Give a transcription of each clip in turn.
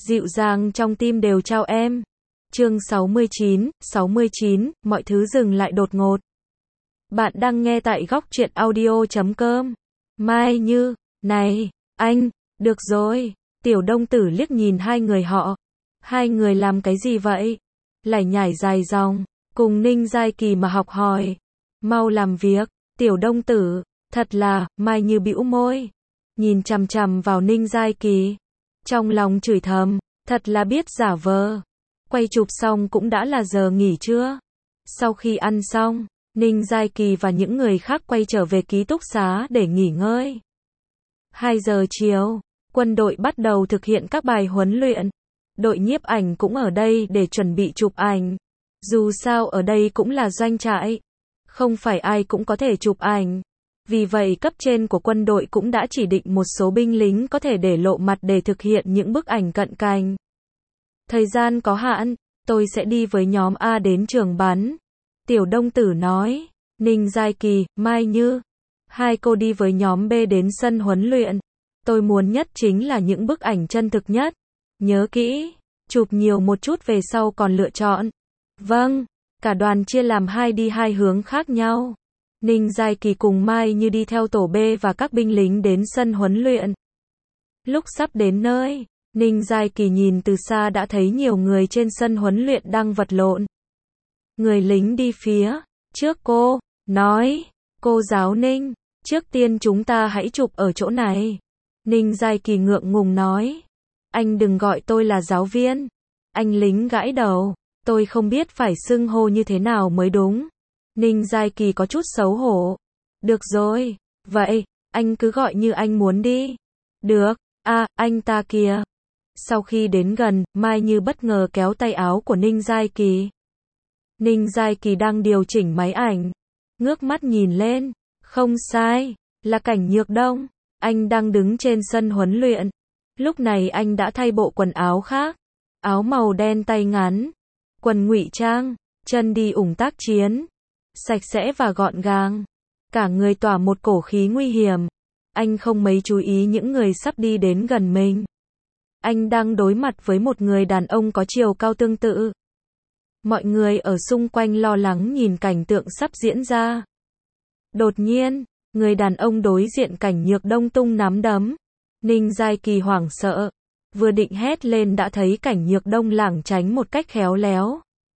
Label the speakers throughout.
Speaker 1: dịu dàng trong tim đều chào em. Chương 69, mọi thứ dừng lại đột ngột. Bạn đang nghe tại góc truyện audio.com. Mai Như, này, anh, được rồi. Tiểu Đông Tử liếc nhìn hai người họ. Hai người làm cái gì vậy? Lải nhải dài dòng, cùng Ninh Giai Kỳ mà học hỏi. Mau làm việc, Tiểu Đông Tử, thật là, Mai Như bĩu môi. Nhìn chằm chằm vào Ninh Giai Kỳ. Trong lòng chửi thầm, thật là biết giả vờ. Quay chụp xong cũng đã là giờ nghỉ trưa. Sau khi ăn xong, Ninh Giai Kỳ và những người khác quay trở về ký túc xá để nghỉ ngơi. 2 giờ chiều, quân đội bắt đầu thực hiện các bài huấn luyện. Đội nhiếp ảnh cũng ở đây để chuẩn bị chụp ảnh. Dù sao ở đây cũng là doanh trại. Không phải ai cũng có thể chụp ảnh. Vì vậy cấp trên của quân đội cũng đã chỉ định một số binh lính có thể để lộ mặt để thực hiện những bức ảnh cận cảnh. Thời gian có hạn, tôi sẽ đi với nhóm A đến trường bắn. Tiểu Đông Tử nói, Ninh Giai Kỳ, Mai Như. Hai cô đi với nhóm B đến sân huấn luyện. Tôi muốn nhất chính là những bức ảnh chân thực nhất. Nhớ kỹ, chụp nhiều một chút về sau còn lựa chọn. Vâng, cả đoàn chia làm hai đi hai hướng khác nhau. Ninh Giai Kỳ cùng Mai Như đi theo tổ B và các binh lính đến sân huấn luyện. Lúc sắp đến nơi, Ninh Giai Kỳ nhìn từ xa đã thấy nhiều người trên sân huấn luyện đang vật lộn. Người lính đi phía trước cô, nói, cô giáo Ninh, trước tiên chúng ta hãy chụp ở chỗ này. Ninh Giai Kỳ ngượng ngùng nói, anh đừng gọi tôi là giáo viên. Anh lính gãi đầu, tôi không biết phải xưng hô như thế nào mới đúng. Ninh Giai Kỳ có chút xấu hổ. Được rồi, vậy, anh cứ gọi như anh muốn đi. Được, anh ta kìa. Sau khi đến gần, Mai Như bất ngờ kéo tay áo của Ninh Giai Kỳ. Ninh Giai Kỳ đang điều chỉnh máy ảnh. Ngước mắt nhìn lên. Không sai, là Cảnh Nhược Đông. Anh đang đứng trên sân huấn luyện. Lúc này anh đã thay bộ quần áo khác. Áo màu đen tay ngắn. Quần ngụy trang. Chân đi ủng tác chiến. Sạch sẽ và gọn gàng. Cả người tỏa một cổ khí nguy hiểm. Anh không mấy chú ý những người sắp đi đến gần mình. Anh đang đối mặt với một người đàn ông có chiều cao tương tự. Mọi người ở xung quanh lo lắng nhìn cảnh tượng sắp diễn ra. Đột nhiên, người đàn ông đối diện Cảnh Nhược Đông tung nắm đấm. Ninh Giai Kỳ hoảng sợ. Vừa định hét lên đã thấy Cảnh Nhược Đông lảng tránh một cách khéo léo.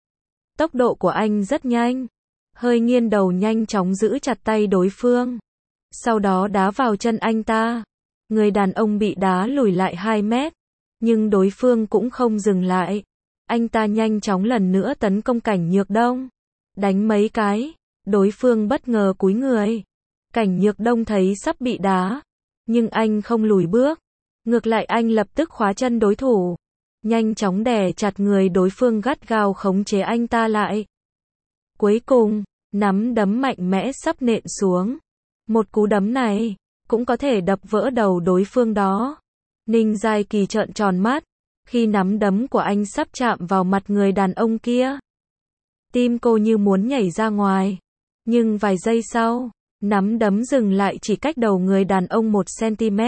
Speaker 1: Tốc độ của anh rất nhanh. Hơi nghiêng đầu nhanh chóng giữ chặt tay đối phương. Sau đó đá vào chân anh ta. Người đàn ông bị đá lùi lại 2 mét. Nhưng đối phương cũng không dừng lại. Anh ta nhanh chóng lần nữa tấn công Cảnh Nhược Đông. Đánh mấy cái. Đối phương bất ngờ cúi người. Cảnh Nhược Đông thấy sắp bị đá. Nhưng anh không lùi bước. Ngược lại anh lập tức khóa chân đối thủ. Nhanh chóng đè chặt người đối phương gắt gao khống chế anh ta lại. Cuối cùng, nắm đấm mạnh mẽ sắp nện xuống. Một cú đấm này, cũng có thể đập vỡ đầu đối phương đó. Ninh Giai Kỳ trợn tròn mắt, khi nắm đấm của anh sắp chạm vào mặt người đàn ông kia. Tim cô như muốn nhảy ra ngoài. Nhưng vài giây sau, nắm đấm dừng lại chỉ cách đầu người đàn ông 1 cm.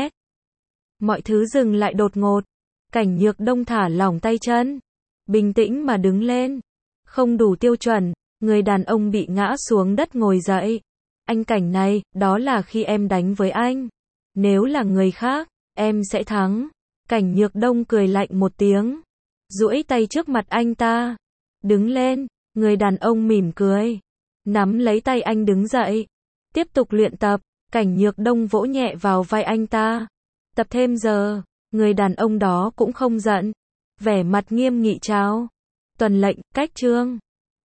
Speaker 1: Mọi thứ dừng lại đột ngột. Cảnh Nhược Đông thả lỏng tay chân. Bình tĩnh mà đứng lên. Không đủ tiêu chuẩn. Người đàn ông bị ngã xuống đất ngồi dậy. Anh Cảnh này, đó là khi em đánh với anh. Nếu là người khác, em sẽ thắng. Cảnh Nhược Đông cười lạnh một tiếng. Duỗi tay trước mặt anh ta. Đứng lên, người đàn ông mỉm cười. Nắm lấy tay anh đứng dậy. Tiếp tục luyện tập. Cảnh Nhược Đông vỗ nhẹ vào vai anh ta. Tập thêm giờ. Người đàn ông đó cũng không giận. Vẻ mặt nghiêm nghị chào. Tuần lệnh, cách chương.